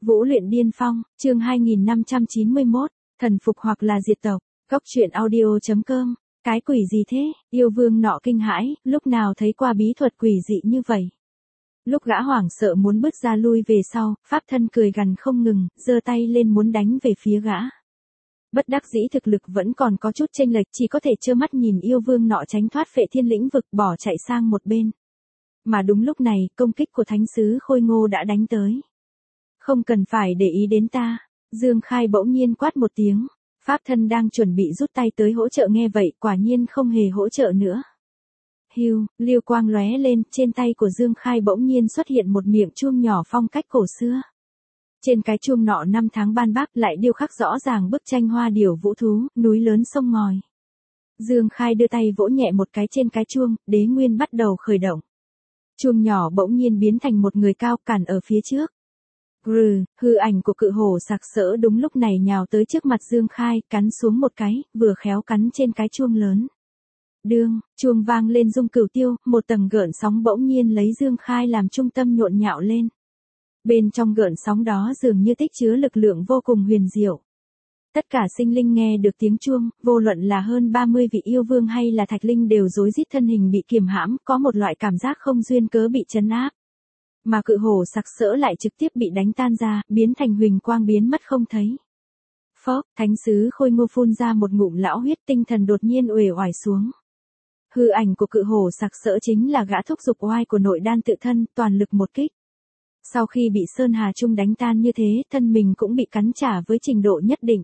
Vũ luyện điên phong, chương 2591, thần phục hoặc là diệt tộc. Góc truyện audio.com. Cái quỷ gì thế? Yêu vương nọ kinh hãi, lúc nào thấy qua bí thuật quỷ dị như vậy. Lúc gã hoảng sợ muốn bước ra lui về sau, pháp thân cười gằn không ngừng, giơ tay lên muốn đánh về phía gã. Bất đắc dĩ thực lực vẫn còn có chút chênh lệch, chỉ có thể trơ mắt nhìn yêu vương nọ tránh thoát Phệ Thiên lĩnh vực bỏ chạy sang một bên. Mà đúng lúc này, công kích của thánh sứ Khôi Ngô đã đánh tới. Không cần phải để ý đến ta, Dương Khai bỗng nhiên quát một tiếng, pháp thân đang chuẩn bị rút tay tới hỗ trợ nghe vậy, quả nhiên không hề hỗ trợ nữa. Hưu, lưu quang lóe lên, trên tay của Dương Khai bỗng nhiên xuất hiện một miệng chuông nhỏ phong cách cổ xưa. Trên cái chuông nọ năm tháng ban bác lại điêu khắc rõ ràng bức tranh hoa điểu vũ thú, núi lớn sông ngòi. Dương Khai đưa tay vỗ nhẹ một cái trên cái chuông, đế nguyên bắt đầu khởi động. Chuông nhỏ bỗng nhiên biến thành một người cao cản ở phía trước. Hư ảnh của cự hổ sặc sỡ đúng lúc này nhào tới trước mặt Dương Khai, cắn xuống một cái, vừa khéo cắn trên cái chuông lớn. Đương, chuông vang lên rung cửu tiêu, một tầng gợn sóng bỗng nhiên lấy Dương Khai làm trung tâm nhộn nhạo lên. Bên trong gợn sóng đó dường như tích chứa lực lượng vô cùng huyền diệu. Tất cả sinh linh nghe được tiếng chuông, vô luận là hơn 30 vị yêu vương hay là thạch linh đều rối rít thân hình bị kiềm hãm, có một loại cảm giác không duyên cớ bị trấn áp. Mà cự hổ sặc sỡ lại trực tiếp bị đánh tan ra, biến thành huỳnh quang biến mất không thấy. Phốc, thánh sứ Khôi Ngô phun ra một ngụm lão huyết, tinh thần đột nhiên uể oải xuống. Hư ảnh của cự hổ sặc sỡ chính là gã thúc dục oai của nội đan tự thân, toàn lực một kích. Sau khi bị Sơn Hà Trung đánh tan như thế, thân mình cũng bị cắn trả với trình độ nhất định.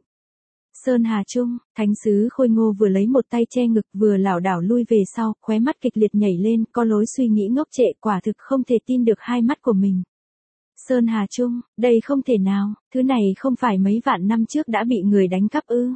Sơn Hà Trung, thánh sứ Khôi Ngô vừa lấy một tay che ngực vừa lảo đảo lui về sau, khóe mắt kịch liệt nhảy lên, có lối suy nghĩ ngốc trệ, quả thực không thể tin được hai mắt của mình. Sơn Hà Trung, đây không thể nào, thứ này không phải mấy vạn năm trước đã bị người đánh cắp ư?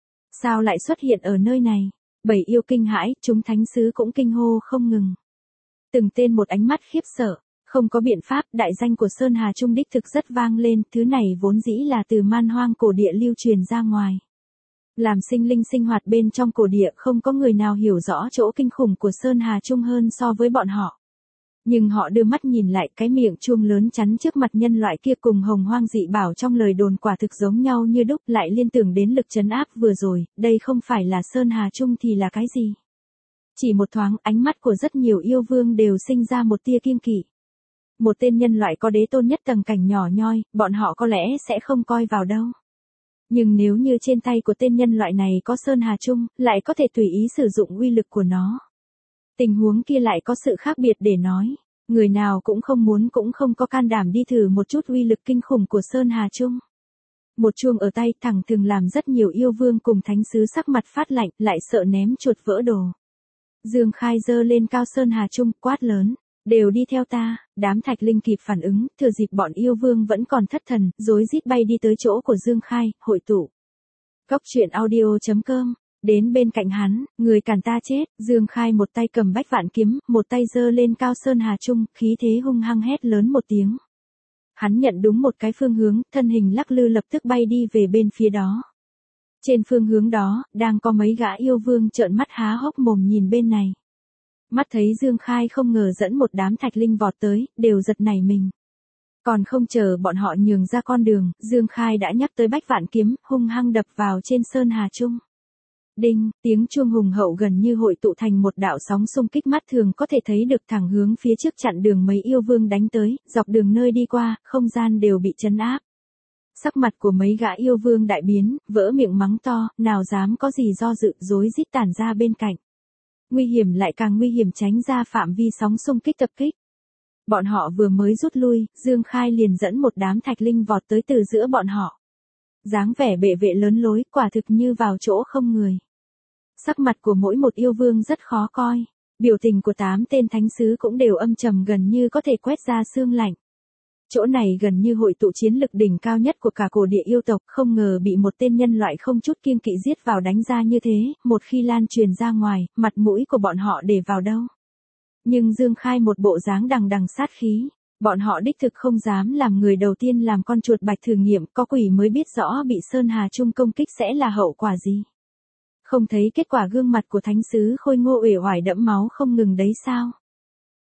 Sao lại xuất hiện ở nơi này? Bảy yêu kinh hãi, chúng thánh sứ cũng kinh hô không ngừng. Từng tên một ánh mắt khiếp sợ. Không có biện pháp, đại danh của Sơn Hà Trung đích thực rất vang lên, thứ này vốn dĩ là từ man hoang cổ địa lưu truyền ra ngoài. Làm sinh linh sinh hoạt bên trong cổ địa không có người nào hiểu rõ chỗ kinh khủng của Sơn Hà Trung hơn so với bọn họ. Nhưng họ đưa mắt nhìn lại cái miệng chuông lớn chắn trước mặt nhân loại kia cùng hồng hoang dị bảo trong lời đồn quả thực giống nhau như đúc, lại liên tưởng đến lực trấn áp vừa rồi, đây không phải là Sơn Hà Trung thì là cái gì? Chỉ một thoáng ánh mắt của rất nhiều yêu vương đều sinh ra một tia kiêng kỵ. Một tên nhân loại có đế tôn nhất tầng cảnh nhỏ nhoi, bọn họ có lẽ sẽ không coi vào đâu. Nhưng nếu như trên tay của tên nhân loại này có Sơn Hà Trung, lại có thể tùy ý sử dụng uy lực của nó. Tình huống kia lại có sự khác biệt để nói. Người nào cũng không muốn cũng không có can đảm đi thử một chút uy lực kinh khủng của Sơn Hà Trung. Một chuông ở tay thẳng thường làm rất nhiều yêu vương cùng thánh sứ sắc mặt phát lạnh, lại sợ ném chuột vỡ đồ. Dương Khai giơ lên cao Sơn Hà Trung, quát lớn. Đều đi theo ta, đám thạch linh kịp phản ứng, thừa dịp bọn yêu vương vẫn còn thất thần, rối rít bay đi tới chỗ của Dương Khai, hội tụ. Góc truyện audio.com, đến bên cạnh hắn, người cản ta chết, Dương Khai một tay cầm bách vạn kiếm, một tay giơ lên cao Sơn Hà Trung, khí thế hung hăng hét lớn một tiếng. Hắn nhận đúng một cái phương hướng, thân hình lắc lư lập tức bay đi về bên phía đó. Trên phương hướng đó, đang có mấy gã yêu vương trợn mắt há hốc mồm nhìn bên này. Mắt thấy Dương Khai không ngờ dẫn một đám thạch linh vọt tới, đều giật nảy mình. Còn không chờ bọn họ nhường ra con đường, Dương Khai đã nhắc tới bách vạn kiếm, hung hăng đập vào trên Sơn Hà Trung. Đinh, tiếng chuông hùng hậu gần như hội tụ thành một đạo sóng xung kích mắt thường có thể thấy được thẳng hướng phía trước chặn đường mấy yêu vương đánh tới, dọc đường nơi đi qua, không gian đều bị trấn áp. Sắc mặt của mấy gã yêu vương đại biến, vỡ miệng mắng to, nào dám có gì do dự, rối rít tản ra bên cạnh. Nguy hiểm lại càng nguy hiểm tránh ra phạm vi sóng xung kích tập kích. Bọn họ vừa mới rút lui, Dương Khai liền dẫn một đám thạch linh vọt tới từ giữa bọn họ. Dáng vẻ bệ vệ lớn lối, quả thực như vào chỗ không người. Sắc mặt của mỗi một yêu vương rất khó coi. Biểu tình của 8 tên thánh sứ cũng đều âm trầm gần như có thể quét ra xương lạnh. Chỗ này gần như hội tụ chiến lực đỉnh cao nhất của cả cổ địa yêu tộc, không ngờ bị một tên nhân loại không chút kiêng kỵ giết vào đánh ra như thế, một khi lan truyền ra ngoài, mặt mũi của bọn họ để vào đâu. Nhưng Dương Khai một bộ dáng đằng đằng sát khí, bọn họ đích thực không dám làm người đầu tiên làm con chuột bạch thử nghiệm, có quỷ mới biết rõ bị Sơn Hà Trung công kích sẽ là hậu quả gì. Không thấy kết quả gương mặt của thánh sứ Khôi Ngô uể oải đẫm máu không ngừng đấy sao?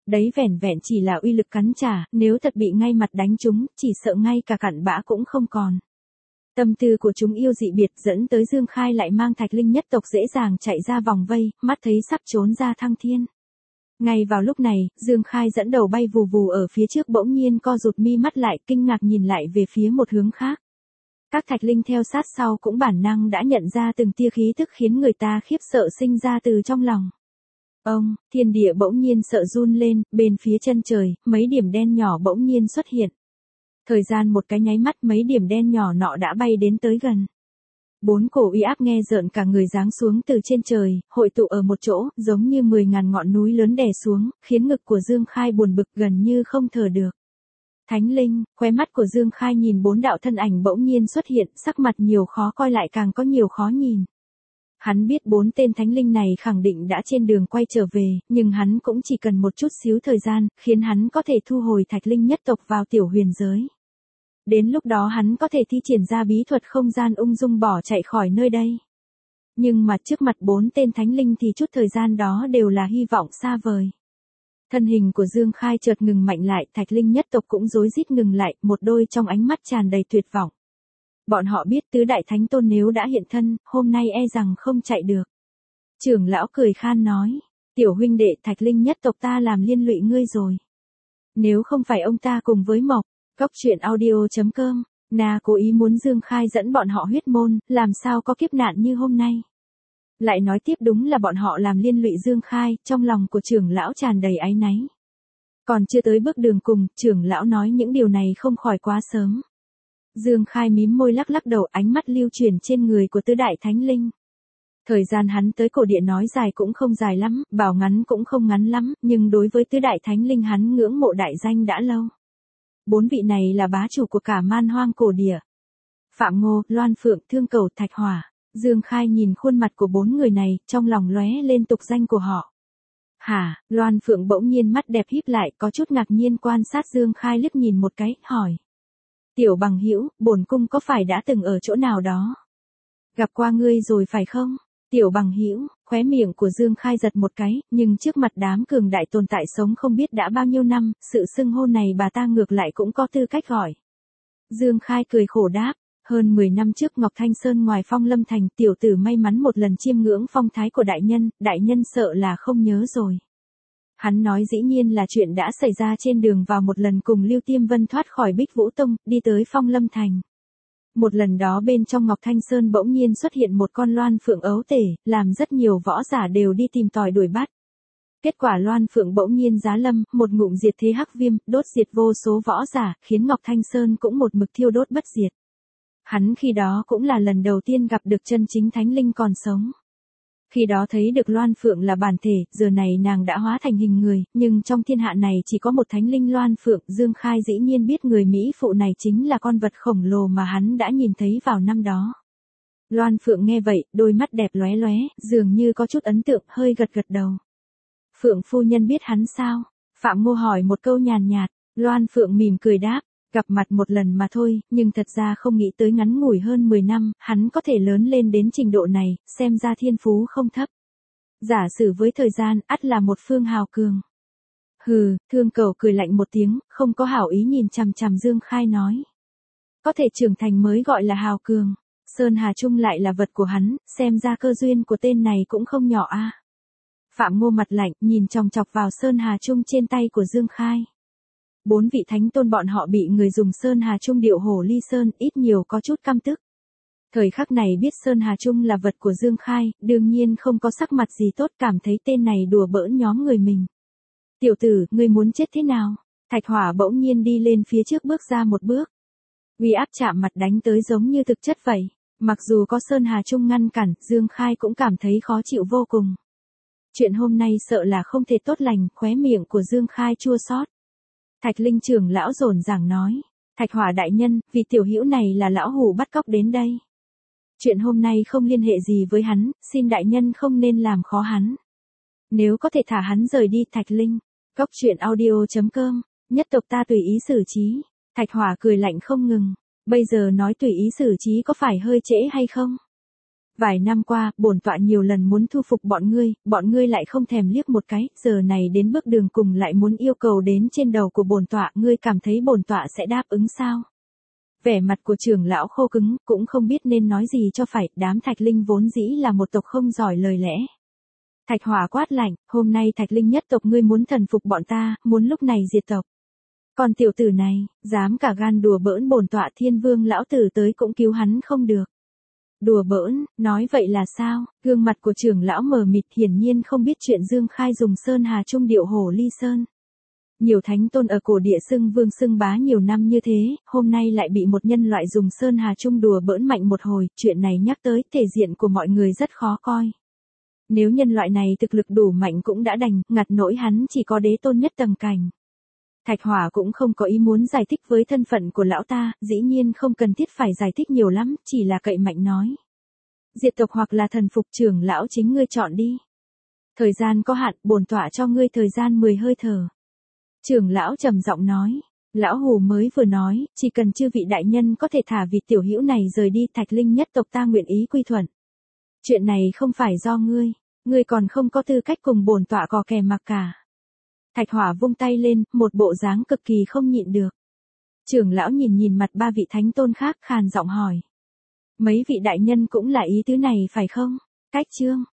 Đấy vẻn vẹn chỉ là uy lực cắn trả, nếu thật bị ngay mặt đánh chúng, chỉ sợ ngay cả cặn bã cũng không còn. Tâm tư của chúng yêu dị biệt dẫn tới Dương Khai lại mang Thạch Linh nhất tộc dễ dàng chạy ra vòng vây, mắt thấy sắp trốn ra thăng thiên. Ngay vào lúc này, Dương Khai dẫn đầu bay vù vù ở phía trước bỗng nhiên co rụt mi mắt lại kinh ngạc nhìn lại về phía một hướng khác. Các Thạch Linh theo sát sau cũng bản năng đã nhận ra từng tia khí tức khiến người ta khiếp sợ sinh ra từ trong lòng. Thiên địa bỗng nhiên sợ run lên, bên phía chân trời, mấy điểm đen nhỏ bỗng nhiên xuất hiện. Thời gian một cái nháy mắt mấy điểm đen nhỏ nọ đã bay đến tới gần. Bốn cổ uy áp nghe rợn cả người giáng xuống từ trên trời, hội tụ ở một chỗ, giống như 10.000 ngọn núi lớn đè xuống, khiến ngực của Dương Khai buồn bực gần như không thở được. Thánh Linh, khóe mắt của Dương Khai nhìn bốn đạo thân ảnh bỗng nhiên xuất hiện, sắc mặt nhiều khó coi lại càng có nhiều khó nhìn. Hắn biết bốn tên Thánh Linh này khẳng định đã trên đường quay trở về, nhưng hắn cũng chỉ cần một chút xíu thời gian, khiến hắn có thể thu hồi Thạch Linh nhất tộc vào tiểu huyền giới. Đến lúc đó hắn có thể thi triển ra bí thuật không gian ung dung bỏ chạy khỏi nơi đây. Nhưng mà trước mặt bốn tên Thánh Linh thì chút thời gian đó đều là hy vọng xa vời. Thân hình của Dương Khai chợt ngừng mạnh lại, Thạch Linh nhất tộc cũng rối rít ngừng lại, một đôi trong ánh mắt tràn đầy tuyệt vọng. Bọn họ biết tứ đại thánh tôn nếu đã hiện thân, hôm nay e rằng không chạy được. Trưởng lão cười khan nói, tiểu huynh đệ Thạch Linh nhất tộc ta làm liên lụy ngươi rồi. Nếu không phải ông ta cùng với Mộc, Cốc.audio.com, Na cố ý muốn Dương Khai dẫn bọn họ huyết môn, làm sao có kiếp nạn như hôm nay. Lại nói tiếp đúng là bọn họ làm liên lụy Dương Khai, trong lòng của trưởng lão tràn đầy áy náy. Còn chưa tới bước đường cùng, trưởng lão nói những điều này không khỏi quá sớm. Dương Khai mím môi lắc lắc đầu, ánh mắt lưu chuyển trên người của tứ đại thánh linh. Thời gian hắn tới cổ địa nói dài cũng không dài lắm, bảo ngắn cũng không ngắn lắm, nhưng đối với tứ đại thánh linh hắn ngưỡng mộ đại danh đã lâu. Bốn vị này là bá chủ của cả man hoang cổ địa. Phạm Ngô, Loan Phượng, Thương Cầu, Thạch Hỏa. Dương Khai nhìn khuôn mặt của bốn người này, trong lòng lóe lên tục danh của họ. Hả? Loan Phượng bỗng nhiên mắt đẹp híp lại, có chút ngạc nhiên quan sát Dương Khai liếc nhìn một cái, hỏi. Tiểu bằng hữu, bổn cung có phải đã từng ở chỗ nào đó? Gặp qua ngươi rồi phải không? Tiểu bằng hữu, khóe miệng của Dương Khai giật một cái, nhưng trước mặt đám cường đại tồn tại sống không biết đã bao nhiêu năm, sự xưng hô này bà ta ngược lại cũng có tư cách gọi. Dương Khai cười khổ đáp, hơn 10 năm trước Ngọc Thanh Sơn ngoài Phong Lâm Thành, tiểu tử may mắn một lần chiêm ngưỡng phong thái của đại nhân sợ là không nhớ rồi. Hắn nói dĩ nhiên là chuyện đã xảy ra trên đường vào một lần cùng Lưu Tiêm Vân thoát khỏi Bích Vũ Tông, đi tới Phong Lâm Thành. Một lần đó bên trong Ngọc Thanh Sơn bỗng nhiên xuất hiện một con loan phượng ấu tể, làm rất nhiều võ giả đều đi tìm tòi đuổi bắt. Kết quả loan phượng bỗng nhiên giá lâm, một ngụm diệt thế hắc viêm, đốt diệt vô số võ giả, khiến Ngọc Thanh Sơn cũng một mực thiêu đốt bất diệt. Hắn khi đó cũng là lần đầu tiên gặp được chân chính thánh linh còn sống. Khi đó thấy được Loan Phượng là bản thể, giờ này nàng đã hóa thành hình người, nhưng trong thiên hạ này chỉ có một thánh linh Loan Phượng, Dương Khai dĩ nhiên biết người Mỹ phụ này chính là con vật khổng lồ mà hắn đã nhìn thấy vào năm đó. Loan Phượng nghe vậy, đôi mắt đẹp lóe lóe, dường như có chút ấn tượng, hơi gật gật đầu. Phượng phu nhân biết hắn sao? Phạm Ngô hỏi một câu nhàn nhạt, Loan Phượng mỉm cười đáp. Gặp mặt một lần mà thôi, nhưng thật ra không nghĩ tới ngắn ngủi hơn 10 năm, hắn có thể lớn lên đến trình độ này, xem ra thiên phú không thấp. Giả sử với thời gian, ắt là một phương hào cường. Hừ, Thương Cầu cười lạnh một tiếng, không có hảo ý nhìn chằm chằm Dương Khai nói. Có thể trưởng thành mới gọi là hào cường. Sơn Hà Trung lại là vật của hắn, xem ra cơ duyên của tên này cũng không nhỏ a. Phạm Ngô mặt lạnh, nhìn chòng chọc vào Sơn Hà Trung trên tay của Dương Khai. 4 vị thánh tôn bọn họ bị người dùng Sơn Hà Trung điệu hổ ly sơn, ít nhiều có chút căm tức. Thời khắc này biết Sơn Hà Trung là vật của Dương Khai, đương nhiên không có sắc mặt gì tốt, cảm thấy tên này đùa bỡn nhóm người mình. Tiểu tử, ngươi muốn chết thế nào? Thạch Hỏa bỗng nhiên đi lên phía trước bước ra một bước. Uy áp chạm mặt đánh tới giống như thực chất vậy. Mặc dù có Sơn Hà Trung ngăn cản, Dương Khai cũng cảm thấy khó chịu vô cùng. Chuyện hôm nay sợ là không thể tốt lành, khóe miệng của Dương Khai chua xót. Thạch Linh trưởng lão rồn ràng nói, Thạch Hỏa đại nhân, vì tiểu hữu này là lão hủ bắt cóc đến đây. Chuyện hôm nay không liên hệ gì với hắn, xin đại nhân không nên làm khó hắn. Nếu có thể thả hắn rời đi. Thạch Linh, Cốc.audio.com, nhất tộc ta tùy ý xử trí. Thạch Hỏa cười lạnh không ngừng, bây giờ nói tùy ý xử trí có phải hơi trễ hay không? Vài năm qua, bổn tọa nhiều lần muốn thu phục bọn ngươi lại không thèm liếc một cái, giờ này đến bước đường cùng lại muốn yêu cầu đến trên đầu của bổn tọa, ngươi cảm thấy bổn tọa sẽ đáp ứng sao? Vẻ mặt của trưởng lão khô cứng, cũng không biết nên nói gì cho phải, đám Thạch Linh vốn dĩ là một tộc không giỏi lời lẽ. Thạch Hỏa quát lạnh, hôm nay Thạch Linh nhất tộc ngươi muốn thần phục bọn ta, muốn lúc này diệt tộc. Còn tiểu tử này, dám cả gan đùa bỡn bổn tọa Thiên Vương lão tử tới cũng cứu hắn không được. Đùa bỡn, nói vậy là sao? Gương mặt của trưởng lão mờ mịt hiển nhiên không biết chuyện Dương Khai dùng Sơn Hà Trung điệu hổ ly sơn. Nhiều thánh tôn ở cổ địa xưng vương xưng bá nhiều năm như thế, hôm nay lại bị một nhân loại dùng Sơn Hà Trung đùa bỡn mạnh một hồi, chuyện này nhắc tới thể diện của mọi người rất khó coi. Nếu nhân loại này thực lực đủ mạnh cũng đã đành, ngặt nỗi hắn chỉ có đế tôn nhất tầng cảnh. Thạch Hỏa cũng không có ý muốn giải thích với thân phận của lão ta, dĩ nhiên không cần thiết phải giải thích nhiều lắm, chỉ là cậy mạnh nói. Diệt tộc hoặc là thần phục, trưởng lão chính ngươi chọn đi. Thời gian có hạn, bổn tọa cho ngươi thời gian 10 hơi thở. Trưởng lão trầm giọng nói. Lão Hù mới vừa nói, chỉ cần chư vị đại nhân có thể thả vị tiểu hữu này rời đi, Thạch Linh nhất tộc ta nguyện ý quy thuận. Chuyện này không phải do ngươi còn không có tư cách cùng bổn tọa cò kè mặc cả. Thạch Hỏa vung tay lên, một bộ dáng cực kỳ không nhịn được. Trưởng lão nhìn mặt ba vị thánh tôn khác, khàn giọng hỏi. Mấy vị đại nhân cũng là ý tứ này phải không? Cách chương.